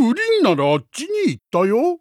グリーンならあっちに行ったよ。